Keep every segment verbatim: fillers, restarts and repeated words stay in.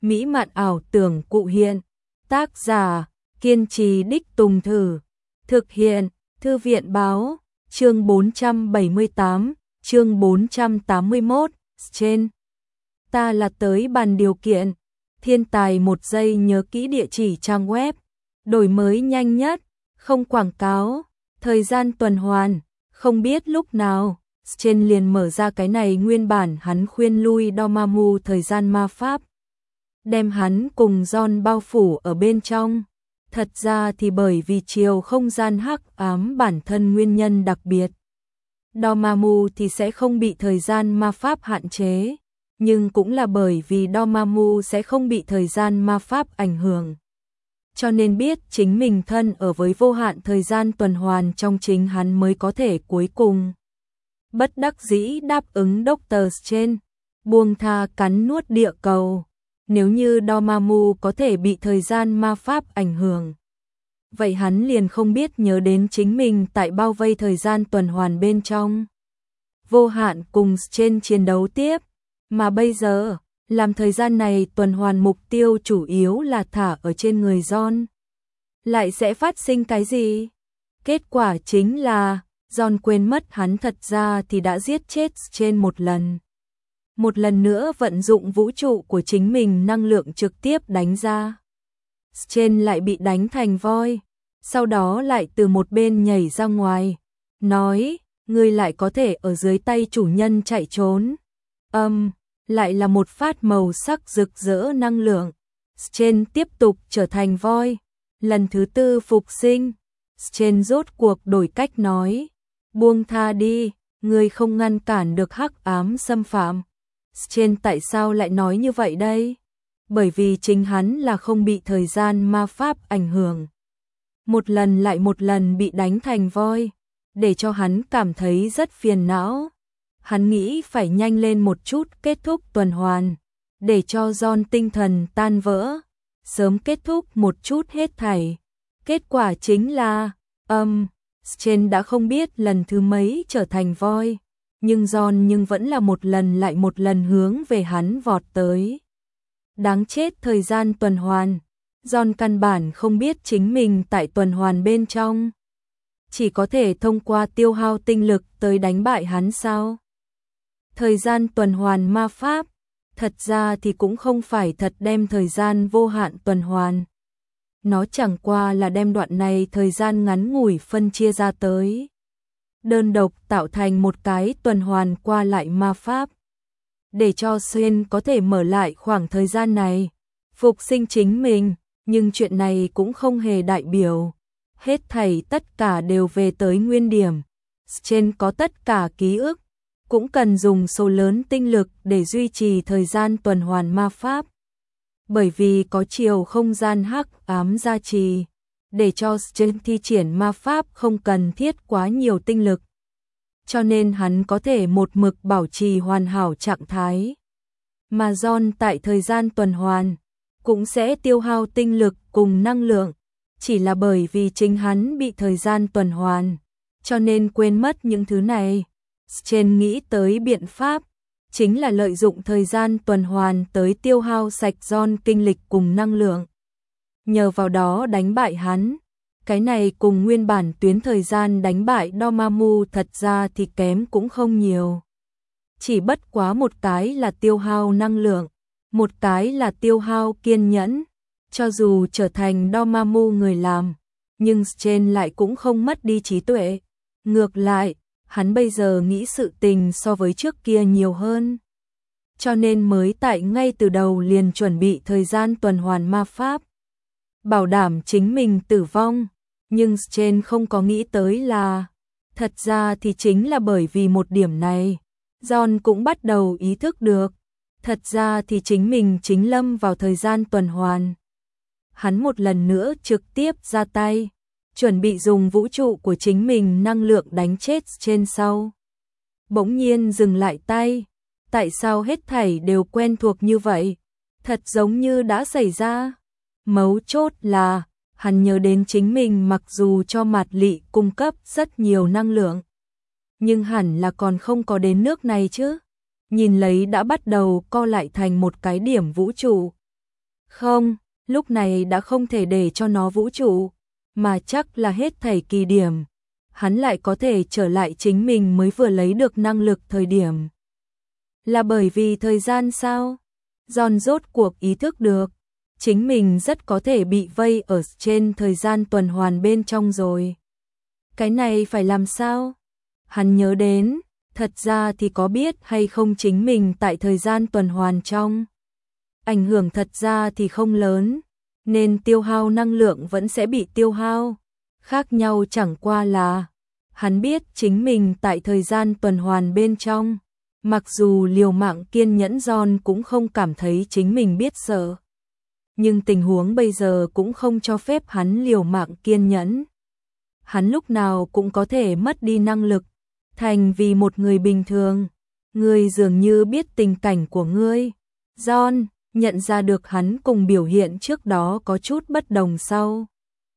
mỹ mạn ảo tưởng cụ hiện. Tác giả, kiên trì đích Tùng Thử. Thực hiện, Thư viện báo, chương bốn trăm bảy mươi tám, chương bốn trăm tám mươi mốt, trên. Ta là tới bàn điều kiện. Thiên tài một giây nhớ kỹ địa chỉ trang web. Đổi mới nhanh nhất, không quảng cáo, thời gian tuần hoàn, không biết lúc nào. Trên liền mở ra cái này nguyên bản hắn khuyên lui Dormammu thời gian ma pháp. Đem hắn cùng John bao phủ ở bên trong. Thật ra thì bởi vì chiều không gian hắc ám bản thân nguyên nhân đặc biệt. Dormammu thì sẽ không bị thời gian ma pháp hạn chế, nhưng cũng là bởi vì Dormammu sẽ không bị thời gian ma pháp ảnh hưởng. Cho nên biết chính mình thân ở với vô hạn thời gian tuần hoàn trong chính hắn mới có thể cuối cùng. Bất đắc dĩ đáp ứng Doctor Strange, buông tha cắn nuốt địa cầu. Nếu như Dormammu có thể bị thời gian ma pháp ảnh hưởng, vậy hắn liền không biết nhớ đến chính mình tại bao vây thời gian tuần hoàn bên trong. Vô hạn cùng Strange chiến đấu tiếp, mà bây giờ, làm thời gian này tuần hoàn mục tiêu chủ yếu là thả ở trên người John. Lại sẽ phát sinh cái gì? Kết quả chính là, John quên mất hắn thật ra thì đã giết chết Strange một lần. Một lần nữa vận dụng vũ trụ của chính mình năng lượng trực tiếp đánh ra. Strange lại bị đánh thành voi, sau đó lại từ một bên nhảy ra ngoài, nói, ngươi lại có thể ở dưới tay chủ nhân chạy trốn. Âm, um, lại là một phát màu sắc rực rỡ năng lượng. Strange tiếp tục trở thành voi, lần thứ tư phục sinh. Strange rốt cuộc đổi cách nói, buông tha đi, ngươi không ngăn cản được hắc ám xâm phạm. Strange tại sao lại nói như vậy đây? Bởi vì chính hắn là không bị thời gian ma pháp ảnh hưởng. Một lần lại một lần bị đánh thành voi, để cho hắn cảm thấy rất phiền não. Hắn nghĩ phải nhanh lên một chút kết thúc tuần hoàn, để cho John tinh thần tan vỡ, sớm kết thúc một chút hết thảy. Kết quả chính là, âm, um, Strange đã không biết lần thứ mấy trở thành voi, nhưng John nhưng vẫn là một lần lại một lần hướng về hắn vọt tới. Đáng chết thời gian tuần hoàn, John căn bản không biết chính mình tại tuần hoàn bên trong. Chỉ có thể thông qua tiêu hao tinh lực tới đánh bại hắn sao? Thời gian tuần hoàn ma pháp, thật ra thì cũng không phải thật đem thời gian vô hạn tuần hoàn. Nó chẳng qua là đem đoạn này thời gian ngắn ngủi phân chia ra tới. Đơn độc tạo thành một cái tuần hoàn qua lại ma pháp. Để cho Xuyên có thể mở lại khoảng thời gian này, phục sinh chính mình, nhưng chuyện này cũng không hề đại biểu. Hết thảy tất cả đều về tới nguyên điểm. Trên có tất cả ký ức, cũng cần dùng số lớn tinh lực để duy trì thời gian tuần hoàn ma pháp. Bởi vì có chiều không gian hắc ám gia trì, để cho Strange thi triển ma pháp không cần thiết quá nhiều tinh lực. Cho nên hắn có thể một mực bảo trì hoàn hảo trạng thái. Mà John tại thời gian tuần hoàn, cũng sẽ tiêu hao tinh lực cùng năng lượng, chỉ là bởi vì chính hắn bị thời gian tuần hoàn, cho nên quên mất những thứ này. Strange nghĩ tới biện pháp, chính là lợi dụng thời gian tuần hoàn tới tiêu hao sạch John kinh lịch cùng năng lượng. Nhờ vào đó đánh bại hắn, cái này cùng nguyên bản tuyến thời gian đánh bại Dormammu thật ra thì kém cũng không nhiều. Chỉ bất quá một cái là tiêu hao năng lượng, một cái là tiêu hao kiên nhẫn. Cho dù trở thành Dormammu người làm, nhưng Strange lại cũng không mất đi trí tuệ. Ngược lại, hắn bây giờ nghĩ sự tình so với trước kia nhiều hơn. Cho nên mới tại ngay từ đầu liền chuẩn bị thời gian tuần hoàn ma pháp. Bảo đảm chính mình tử vong. Nhưng Strange không có nghĩ tới là, thật ra thì chính là bởi vì một điểm này, John cũng bắt đầu ý thức được, thật ra thì chính mình chính lâm vào thời gian tuần hoàn. Hắn một lần nữa trực tiếp ra tay, chuẩn bị dùng vũ trụ của chính mình năng lượng đánh chết trên sau. Bỗng nhiên dừng lại tay, tại sao hết thảy đều quen thuộc như vậy, thật giống như đã xảy ra. Mấu chốt là, hắn nhớ đến chính mình mặc dù cho Mạt Lị cung cấp rất nhiều năng lượng, nhưng hẳn là còn không có đến nước này chứ. Nhìn lấy đã bắt đầu co lại thành một cái điểm vũ trụ. Không, lúc này đã không thể để cho nó vũ trụ, mà chắc là hết thảy kỳ điểm. Hắn lại có thể trở lại chính mình mới vừa lấy được năng lực thời điểm. Là bởi vì thời gian sao? John rốt cuộc ý thức được, chính mình rất có thể bị vây ở trên thời gian tuần hoàn bên trong rồi. Cái này phải làm sao? Hắn nhớ đến, thật ra thì có biết hay không chính mình tại thời gian tuần hoàn trong. Ảnh hưởng thật ra thì không lớn, nên tiêu hao năng lượng vẫn sẽ bị tiêu hao. Khác nhau chẳng qua là, hắn biết chính mình tại thời gian tuần hoàn bên trong. Mặc dù liều mạng kiên nhẫn John cũng không cảm thấy chính mình biết sợ. Nhưng tình huống bây giờ cũng không cho phép hắn liều mạng kiên nhẫn. Hắn lúc nào cũng có thể mất đi năng lực, thành vì một người bình thường. Ngươi dường như biết tình cảnh của ngươi. John nhận ra được hắn cùng biểu hiện trước đó có chút bất đồng sau.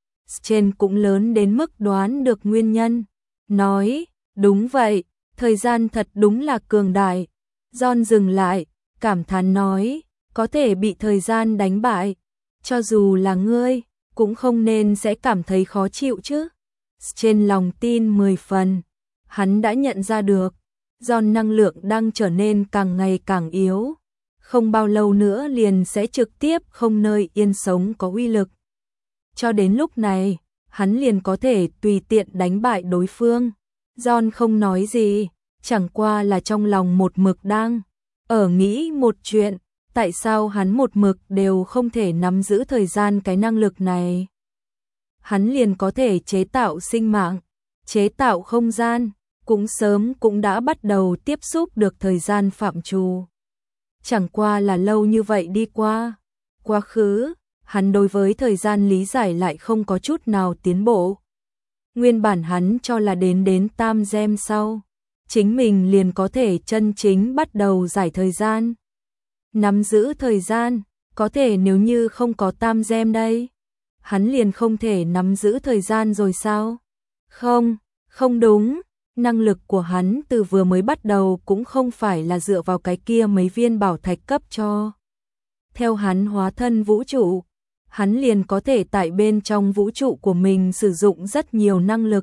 Trên cũng lớn đến mức đoán được nguyên nhân. Nói, đúng vậy, thời gian thật đúng là cường đại. John dừng lại, cảm thán nói, có thể bị thời gian đánh bại. Cho dù là ngươi, cũng không nên sẽ cảm thấy khó chịu chứ. Trên lòng tin mười phần, hắn đã nhận ra được, John năng lượng đang trở nên càng ngày càng yếu. Không bao lâu nữa liền sẽ trực tiếp không nơi yên sống có uy lực. Cho đến lúc này, hắn liền có thể tùy tiện đánh bại đối phương. John không nói gì, chẳng qua là trong lòng một mực đang ở nghĩ một chuyện, tại sao hắn một mực đều không thể nắm giữ thời gian cái năng lực này. Hắn liền có thể chế tạo sinh mạng, chế tạo không gian, cũng sớm cũng đã bắt đầu tiếp xúc được thời gian phạm trù. Chẳng qua là lâu như vậy đi qua, quá khứ, hắn đối với thời gian lý giải lại không có chút nào tiến bộ. Nguyên bản hắn cho là đến đến tam gem sau, chính mình liền có thể chân chính bắt đầu giải thời gian. Nắm giữ thời gian, có thể nếu như không có tam gem đây, hắn liền không thể nắm giữ thời gian rồi sao? Không, không đúng, năng lực của hắn từ vừa mới bắt đầu cũng không phải là dựa vào cái kia mấy viên bảo thạch cấp cho. Theo hắn hóa thân vũ trụ, hắn liền có thể tại bên trong vũ trụ của mình sử dụng rất nhiều năng lực.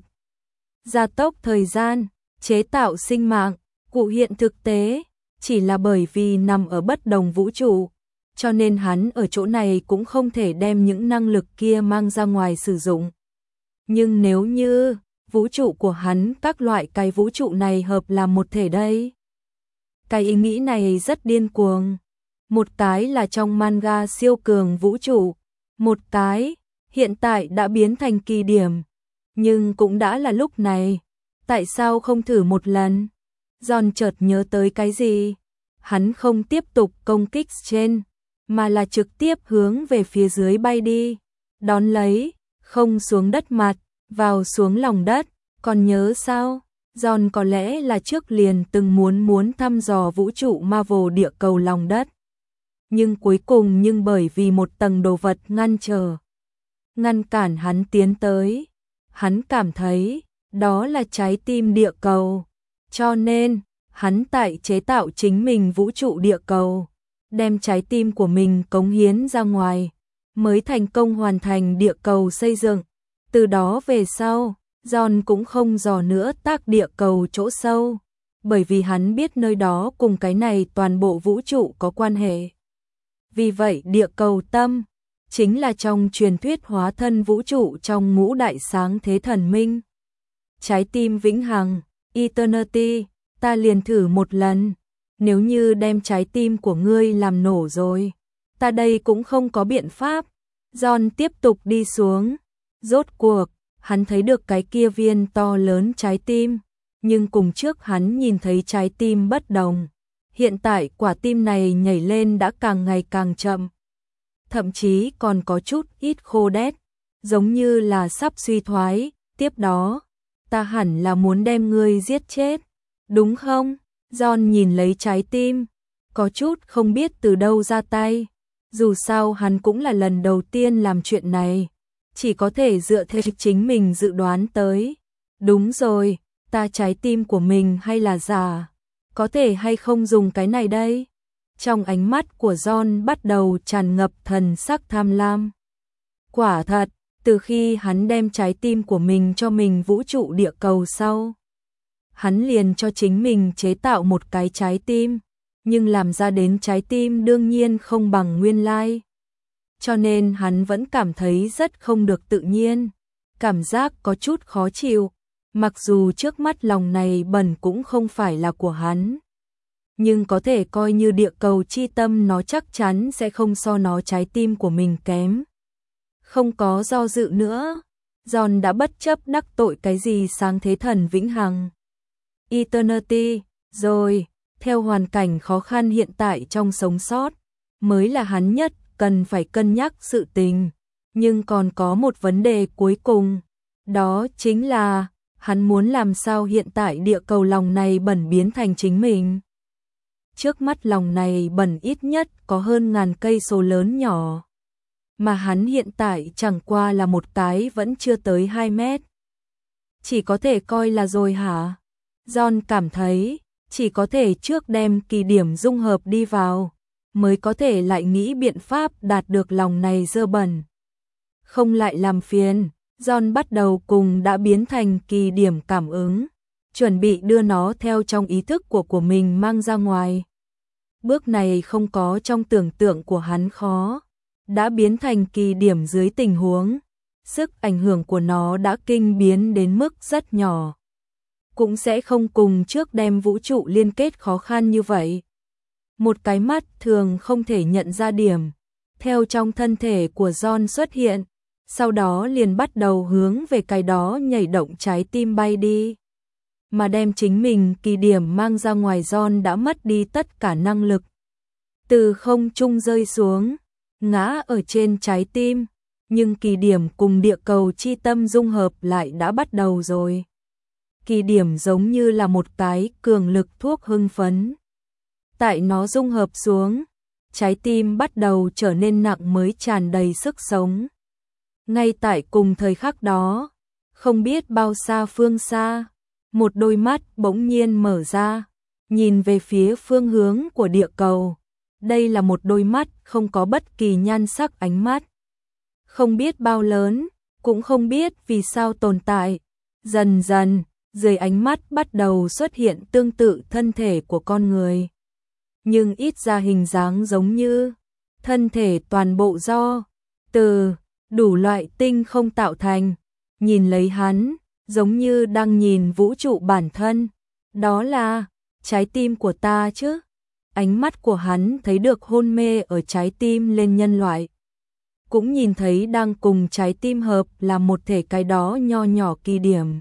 Gia tốc thời gian, chế tạo sinh mạng, cụ hiện thực tế, chỉ là bởi vì nằm ở bất đồng vũ trụ, cho nên hắn ở chỗ này cũng không thể đem những năng lực kia mang ra ngoài sử dụng. Nhưng nếu như vũ trụ của hắn các loại cái vũ trụ này hợp làm một thể đây. Cái ý nghĩ này rất điên cuồng. Một cái là trong manga siêu cường vũ trụ, một cái hiện tại đã biến thành kỳ điểm, nhưng cũng đã là lúc này, tại sao không thử một lần? John chợt nhớ tới cái gì? Hắn không tiếp tục công kích trên, mà là trực tiếp hướng về phía dưới bay đi, đón lấy, không xuống đất mặt, vào xuống lòng đất, còn nhớ sao? John có lẽ là trước liền từng muốn muốn thăm dò vũ trụ Marvel địa cầu lòng đất. Nhưng cuối cùng nhưng bởi vì một tầng đồ vật ngăn trở, ngăn cản hắn tiến tới, hắn cảm thấy đó là trái tim địa cầu, cho nên hắn tại chế tạo chính mình vũ trụ địa cầu, đem trái tim của mình cống hiến ra ngoài, mới thành công hoàn thành địa cầu xây dựng. Từ đó về sau, John cũng không dò nữa tác địa cầu chỗ sâu, bởi vì hắn biết nơi đó cùng cái này toàn bộ vũ trụ có quan hệ. Vì vậy địa cầu tâm chính là trong truyền thuyết hóa thân vũ trụ trong ngũ đại sáng thế thần minh. Trái tim vĩnh hằng, Eternity, ta liền thử một lần, nếu như đem trái tim của ngươi làm nổ rồi, ta đây cũng không có biện pháp. John tiếp tục đi xuống, rốt cuộc, hắn thấy được cái kia viên to lớn trái tim, nhưng cùng trước hắn nhìn thấy trái tim bất đồng. Hiện tại quả tim này nhảy lên đã càng ngày càng chậm, thậm chí còn có chút ít khô đét, giống như là sắp suy thoái. Tiếp đó, ta hẳn là muốn đem ngươi giết chết, đúng không? John nhìn lấy trái tim, có chút không biết từ đâu ra tay. Dù sao hắn cũng là lần đầu tiên làm chuyện này, chỉ có thể dựa theo chính mình dự đoán tới. Đúng rồi, ta trái tim của mình hay là giả? Có thể hay không dùng cái này đây? Trong ánh mắt của John bắt đầu tràn ngập thần sắc tham lam. Quả thật, từ khi hắn đem trái tim của mình cho mình vũ trụ địa cầu sau, hắn liền cho chính mình chế tạo một cái trái tim, nhưng làm ra đến trái tim đương nhiên không bằng nguyên lai. Cho nên hắn vẫn cảm thấy rất không được tự nhiên, cảm giác có chút khó chịu, mặc dù trước mắt lòng này bẩn cũng không phải là của hắn. Nhưng có thể coi như địa cầu chi tâm, nó chắc chắn sẽ không so nó trái tim của mình kém. Không có do dự nữa, John đã bất chấp đắc tội cái gì sáng thế thần vĩnh hằng Eternity rồi, theo hoàn cảnh khó khăn hiện tại trong sống sót, mới là hắn nhất cần phải cân nhắc sự tình. Nhưng còn có một vấn đề cuối cùng, đó chính là hắn muốn làm sao hiện tại địa cầu lòng này bẩn biến thành chính mình. Trước mắt lòng này bẩn ít nhất có hơn ngàn cây số lớn nhỏ, mà hắn hiện tại chẳng qua là một cái vẫn chưa tới hai mét. Chỉ có thể coi là rồi hả? John cảm thấy, chỉ có thể trước đem kỳ điểm dung hợp đi vào, mới có thể lại nghĩ biện pháp đạt được lòng này dơ bẩn. Không lại làm phiền, John bắt đầu cùng đã biến thành kỳ điểm cảm ứng, chuẩn bị đưa nó theo trong ý thức của của mình mang ra ngoài. Bước này không có trong tưởng tượng của hắn khó, đã biến thành kỳ điểm dưới tình huống, sức ảnh hưởng của nó đã kinh biến đến mức rất nhỏ. Cũng sẽ không cùng trước đem vũ trụ liên kết khó khăn như vậy. Một cái mắt thường không thể nhận ra điểm, theo trong thân thể của John xuất hiện, sau đó liền bắt đầu hướng về cái đó nhảy động trái tim bay đi. Mà đem chính mình kỳ điểm mang ra ngoài, John đã mất đi tất cả năng lực. Từ không trung rơi xuống, ngã ở trên trái tim, nhưng kỳ điểm cùng địa cầu chi tâm dung hợp lại đã bắt đầu rồi. Kỳ điểm giống như là một cái cường lực thuốc hưng phấn. Tại nó dung hợp xuống, trái tim bắt đầu trở nên nặng mới tràn đầy sức sống. Ngay tại cùng thời khắc đó, không biết bao xa phương xa, một đôi mắt bỗng nhiên mở ra, nhìn về phía phương hướng của địa cầu. Đây là một đôi mắt không có bất kỳ nhan sắc ánh mắt. Không biết bao lớn, cũng không biết vì sao tồn tại. Dần dần, dưới ánh mắt bắt đầu xuất hiện tương tự thân thể của con người. Nhưng ít ra hình dáng giống như thân thể toàn bộ do từ đủ loại tinh không tạo thành. Nhìn lấy hắn, giống như đang nhìn vũ trụ bản thân. Đó là trái tim của ta chứ. Ánh mắt của hắn thấy được hôn mê ở trái tim lên nhân loại. Cũng nhìn thấy đang cùng trái tim hợp là một thể cái đó nho nhỏ kỳ điểm.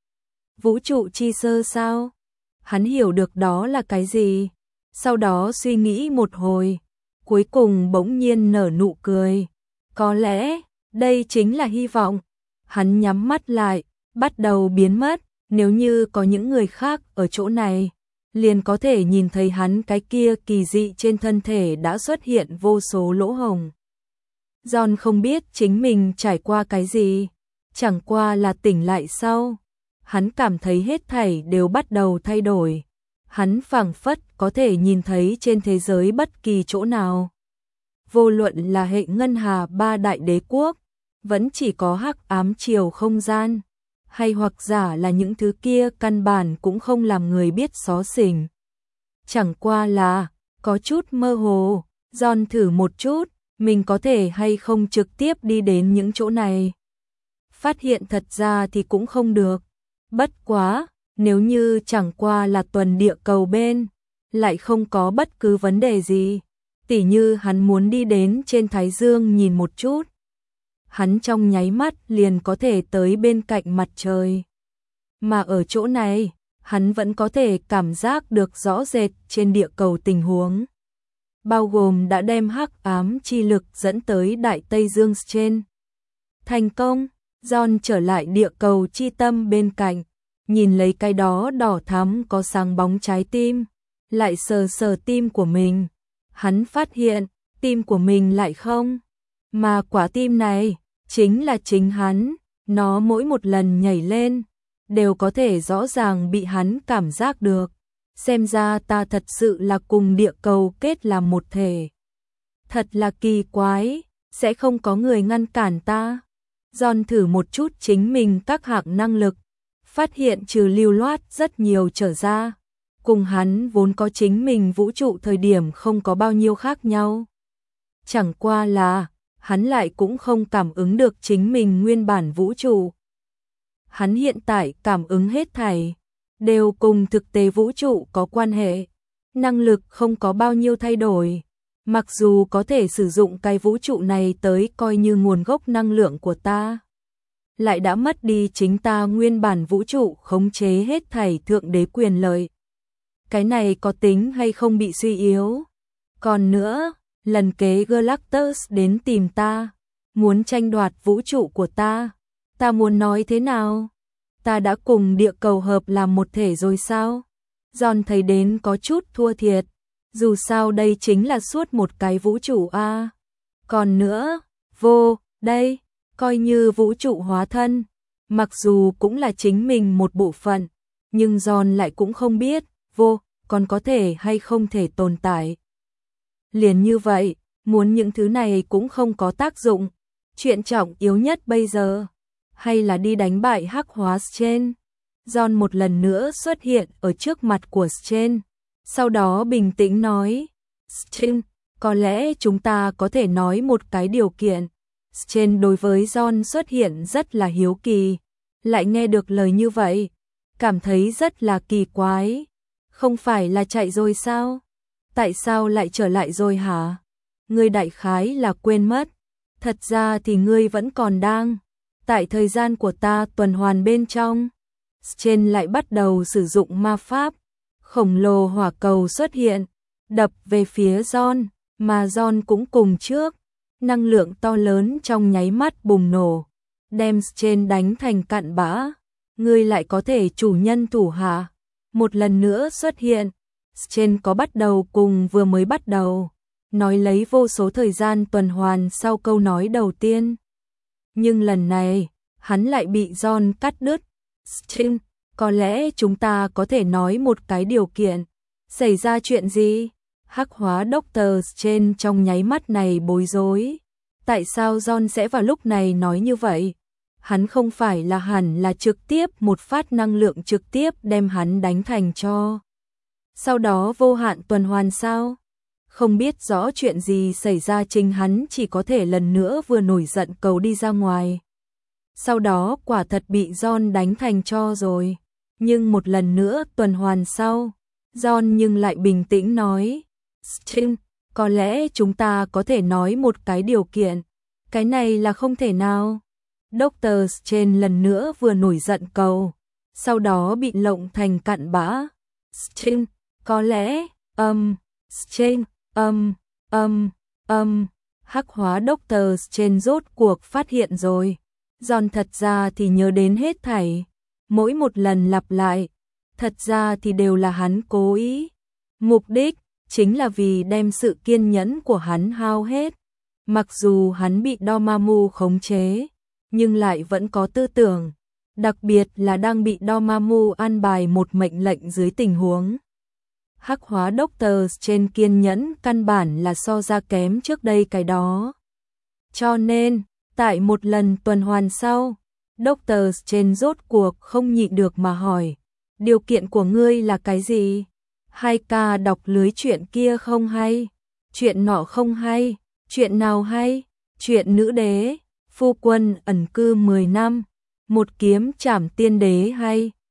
Vũ trụ chi sơ sao? Hắn hiểu được đó là cái gì? Sau đó suy nghĩ một hồi, cuối cùng bỗng nhiên nở nụ cười. Có lẽ, đây chính là hy vọng. Hắn nhắm mắt lại, bắt đầu biến mất. Nếu như có những người khác ở chỗ này, liền có thể nhìn thấy hắn cái kia kỳ dị trên thân thể đã xuất hiện vô số lỗ hổng. John không biết chính mình trải qua cái gì, chẳng qua là tỉnh lại sau. Hắn cảm thấy hết thảy đều bắt đầu thay đổi. Hắn phảng phất có thể nhìn thấy trên thế giới bất kỳ chỗ nào. Vô luận là hệ ngân hà ba đại đế quốc, vẫn chỉ có hắc ám chiều không gian, hay hoặc giả là những thứ kia căn bản cũng không làm người biết xó xỉnh. Chẳng qua là, có chút mơ hồ, John thử một chút, mình có thể hay không trực tiếp đi đến những chỗ này. Phát hiện thật ra thì cũng không được. Bất quá, nếu như chẳng qua là tuần địa cầu bên, lại không có bất cứ vấn đề gì. Tỉ như hắn muốn đi đến trên Thái Dương nhìn một chút. Hắn trong nháy mắt liền có thể tới bên cạnh mặt trời. Mà ở chỗ này, hắn vẫn có thể cảm giác được rõ rệt trên địa cầu tình huống. Bao gồm đã đem hắc ám chi lực dẫn tới Đại Tây Dương trên. Thành công, John trở lại địa cầu chi tâm bên cạnh, nhìn lấy cái đó đỏ thắm có sáng bóng trái tim, lại sờ sờ tim của mình. Hắn phát hiện, tim của mình lại không. Mà quả tim này, chính là chính hắn, nó mỗi một lần nhảy lên, đều có thể rõ ràng bị hắn cảm giác được. xem ra ta thật sự là cùng địa cầu kết làm một thể. Thật là kỳ quái, sẽ không có người ngăn cản ta. John thử một chút chính mình các hạng năng lực, phát hiện trừ lưu loát rất nhiều trở ra. Cùng hắn vốn có chính mình vũ trụ thời điểm không có bao nhiêu khác nhau. Chẳng qua là, hắn lại cũng không cảm ứng được chính mình nguyên bản vũ trụ. Hắn hiện tại cảm ứng hết thảy, đều cùng thực tế vũ trụ có quan hệ. Năng lực không có bao nhiêu thay đổi. Mặc dù có thể sử dụng cái vũ trụ này tới coi như nguồn gốc năng lượng của ta, lại đã mất đi chính ta nguyên bản vũ trụ khống chế hết thảy thượng đế quyền lợi. Cái này có tính hay không bị suy yếu? Còn nữa, lần kế Galactus đến tìm ta, muốn tranh đoạt vũ trụ của ta, ta muốn nói thế nào? Ta đã cùng địa cầu hợp làm một thể rồi sao? John thấy đến có chút thua thiệt, dù sao đây chính là suốt một cái vũ trụ a. À. Còn nữa, vô, đây, coi như vũ trụ hóa thân, mặc dù cũng là chính mình một bộ phận, nhưng John lại cũng không biết, vô, còn có thể hay không thể tồn tại. Liền như vậy, muốn những thứ này cũng không có tác dụng, chuyện trọng yếu nhất bây giờ, hay là đi đánh bại hắc hóa Strange. John một lần nữa xuất hiện ở trước mặt của Strange, sau đó bình tĩnh nói, Strange, có lẽ chúng ta có thể nói một cái điều kiện. Strange đối với John xuất hiện rất là hiếu kỳ, lại nghe được lời như vậy, cảm thấy rất là kỳ quái. Không phải là chạy rồi sao? Tại sao lại trở lại rồi hả? Ngươi đại khái là quên mất. Thật ra thì ngươi vẫn còn đang tại thời gian của ta tuần hoàn bên trong. Strange lại bắt đầu sử dụng ma pháp. Khổng lồ hỏa cầu xuất hiện, đập về phía John, mà John cũng cùng trước. Năng lượng to lớn trong nháy mắt bùng nổ, đem Strange đánh thành cặn bã. Ngươi lại có thể chủ nhân thủ hạ một lần nữa xuất hiện. Strange có bắt đầu cùng vừa mới bắt đầu, nói lấy vô số thời gian tuần hoàn sau câu nói đầu tiên. Nhưng lần này, hắn lại bị John cắt đứt. Strange, có lẽ chúng ta có thể nói một cái điều kiện. Xảy ra chuyện gì? Hắc hóa Doctor Strange trong nháy mắt này bối rối. Tại sao John sẽ vào lúc này nói như vậy? Hắn không phải là hẳn là trực tiếp một phát năng lượng trực tiếp đem hắn đánh thành tro. Sau đó vô hạn tuần hoàn sao? Không biết rõ chuyện gì xảy ra, chính hắn chỉ có thể lần nữa vừa nổi giận cầu đi ra ngoài. Sau đó quả thật bị John đánh thành tro rồi. Nhưng một lần nữa tuần hoàn sau, John nhưng lại bình tĩnh nói, Strange, có lẽ chúng ta có thể nói một cái điều kiện. Cái này là không thể nào. Doctor Strange lần nữa vừa nổi giận cầu, sau đó bị lộng thành cặn bã. Strange, có lẽ, âm, um, Strange, âm, um, âm, um, âm, um, hắc hóa Doctor Strange rốt cuộc phát hiện rồi. John thật ra thì nhớ đến hết thảy, mỗi một lần lặp lại, thật ra thì đều là hắn cố ý. Mục đích chính là vì đem sự kiên nhẫn của hắn hao hết. Mặc dù hắn bị Dormammu khống chế, nhưng lại vẫn có tư tưởng, đặc biệt là đang bị Dormammu an bài một mệnh lệnh dưới tình huống. Hắc hóa Doctor Strange kiên nhẫn căn bản là so ra kém trước đây cái đó. Cho nên, tại một lần tuần hoàn sau, Doctor Strange rốt cuộc không nhịn được mà hỏi, điều kiện của ngươi là cái gì? Hai ca đọc lưới chuyện kia không hay, chuyện nọ không hay, chuyện nào hay, chuyện nữ đế, phu quân ẩn cư mười năm, một kiếm trảm tiên đế hay,